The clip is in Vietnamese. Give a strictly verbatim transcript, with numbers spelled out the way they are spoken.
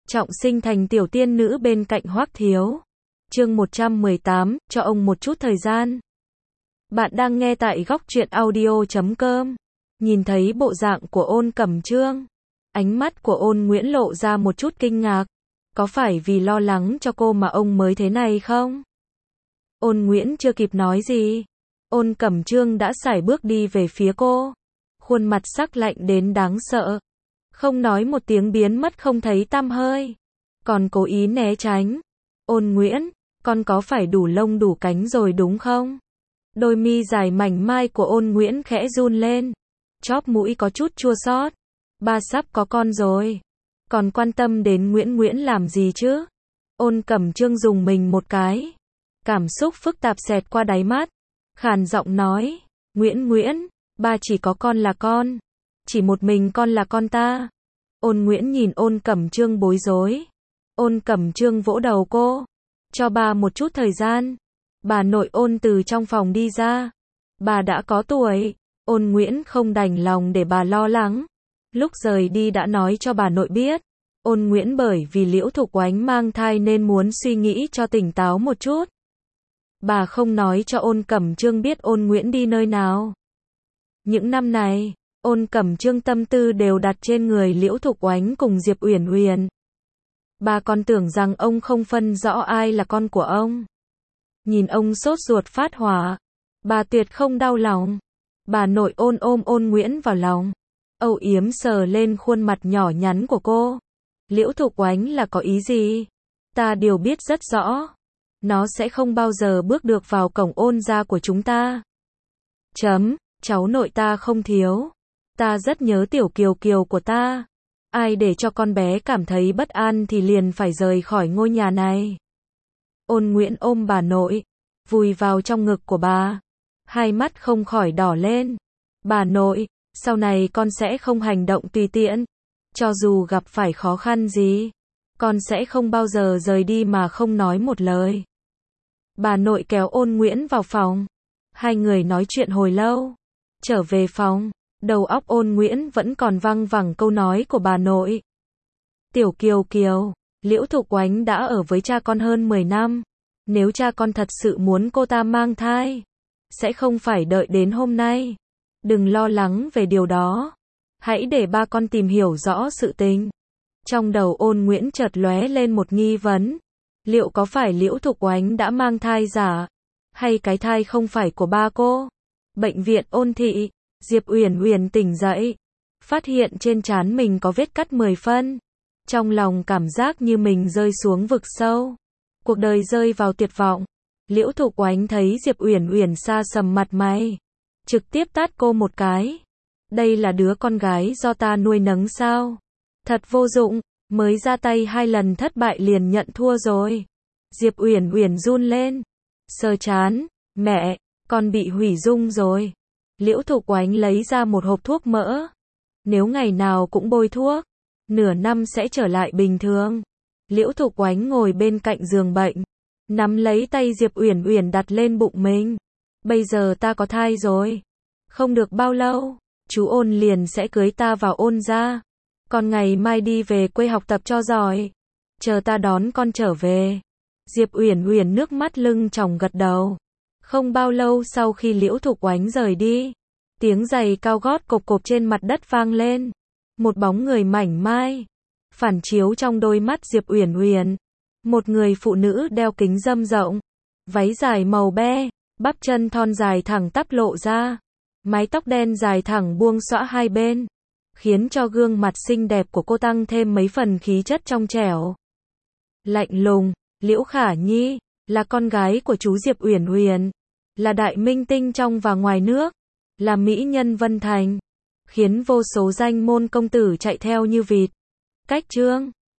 trọng sinh thành tiểu tiên nữ bên cạnh Hoắc Thiếu. Chương một trăm mười tám, cho ông một chút thời gian. Bạn đang nghe tại góc truyện audio chấm com. Nhìn thấy bộ dạng của Ôn Cẩm Trương, ánh mắt của Ôn Nguyễn lộ ra một chút kinh ngạc. Có phải vì lo lắng cho cô mà ông mới thế này không? Ôn Nguyễn chưa kịp nói gì, Ôn Cẩm Trương đã sải bước đi về phía cô. Khuôn mặt sắc lạnh đến đáng sợ. Không nói một tiếng biến mất không thấy tăm hơi. Còn cố ý né tránh. Ôn Nguyễn, con có phải đủ lông đủ cánh rồi đúng không? Đôi mi dài mảnh mai của Ôn Nguyễn khẽ run lên. Chóp mũi có chút chua xót. Ba sắp có con rồi. Còn quan tâm đến Nguyễn Nguyễn làm gì chứ? Ôn Cẩm Trương dùng mình một cái. Cảm xúc phức tạp xẹt qua đáy mắt. Khàn giọng nói, Nguyễn Nguyễn, ba chỉ có con là con. Chỉ một mình con là con ta. Ôn Nguyễn nhìn Ôn Cẩm Trương bối rối. Ôn Cẩm Trương vỗ đầu cô. Cho bà một chút thời gian. Bà nội Ôn từ trong phòng đi ra. Bà đã có tuổi. Ôn Nguyễn không đành lòng để bà lo lắng. Lúc rời đi đã nói cho bà nội biết. Ôn Nguyễn bởi vì Liễu Thục Oánh mang thai nên muốn suy nghĩ cho tỉnh táo một chút. Bà không nói cho Ôn Cẩm Trương biết Ôn Nguyễn đi nơi nào. Những năm này, Ôn Cẩm Trương tâm tư đều đặt trên người Liễu Thục Oánh cùng Diệp Uyển Uyển. Bà còn tưởng rằng ông không phân rõ ai là con của ông. Nhìn ông sốt ruột phát hỏa, bà tuyệt không đau lòng. Bà nội Ôn ôm Ôn Nguyễn vào lòng, âu yếm sờ lên khuôn mặt nhỏ nhắn của cô. Liễu Thục Oánh là có ý gì? Ta đều biết rất rõ. Nó sẽ không bao giờ bước được vào cổng Ôn gia của chúng ta. Chấm, cháu nội ta không thiếu. Ta rất nhớ tiểu Kiều Kiều của ta. Ai để cho con bé cảm thấy bất an thì liền phải rời khỏi ngôi nhà này. Ôn Nguyễn ôm bà nội, vùi vào trong ngực của bà. Hai mắt không khỏi đỏ lên. Bà nội, sau này con sẽ không hành động tùy tiện. Cho dù gặp phải khó khăn gì, con sẽ không bao giờ rời đi mà không nói một lời. Bà nội kéo Ôn Nguyễn vào phòng. Hai người nói chuyện hồi lâu. Trở về phòng, đầu óc Ôn Nguyễn vẫn còn văng vẳng câu nói của bà nội. Tiểu Kiều Kiều, Liễu Thục Oánh đã ở với cha con hơn mười năm. Nếu cha con thật sự muốn cô ta mang thai, sẽ không phải đợi đến hôm nay. Đừng lo lắng về điều đó. Hãy để ba con tìm hiểu rõ sự tình. Trong đầu Ôn Nguyễn chợt lóe lên một nghi vấn. Liệu có phải Liễu Thục Oánh đã mang thai giả? Hay cái thai không phải của ba cô? Bệnh viện Ôn thị, Diệp Uyển Uyển tỉnh dậy. Phát hiện trên trán mình có vết cắt mười phân. Trong lòng cảm giác như mình rơi xuống vực sâu. Cuộc đời rơi vào tuyệt vọng. Liễu Thục Oánh thấy Diệp Uyển Uyển xa sầm mặt mày. Trực tiếp tát cô một cái. Đây là đứa con gái do ta nuôi nấng sao? Thật vô dụng, mới ra tay hai lần thất bại liền nhận thua rồi. Diệp Uyển Uyển run lên. Sờ trán, mẹ, con bị hủy dung rồi. Liễu Thục Oánh lấy ra một hộp thuốc mỡ. Nếu ngày nào cũng bôi thuốc, nửa năm sẽ trở lại bình thường. Liễu Thục Oánh ngồi bên cạnh giường bệnh, nắm lấy tay Diệp Uyển Uyển đặt lên bụng mình. Bây giờ ta có thai rồi. Không được bao lâu, chú Ôn liền sẽ cưới ta vào Ôn gia. Con ngày mai đi về quê học tập cho giỏi. Chờ ta đón con trở về. Diệp Uyển Uyển nước mắt lưng tròng gật đầu. Không bao lâu sau khi Liễu Thục Oánh rời đi, tiếng giày cao gót cộp cộp trên mặt đất vang lên. Một bóng người mảnh mai phản chiếu trong đôi mắt Diệp Uyển Uyển. Một người phụ nữ đeo kính râm rộng, váy dài màu be, bắp chân thon dài thẳng tắp lộ ra, mái tóc đen dài thẳng buông xõa hai bên, khiến cho gương mặt xinh đẹp của cô tăng thêm mấy phần khí chất trong trẻo. Lạnh lùng, Liễu Khả Nhi, là con gái của chú Diệp Uyển Uyển, là đại minh tinh trong và ngoài nước, là mỹ nhân Vân Thành, khiến vô số danh môn công tử chạy theo như vịt. Cách chương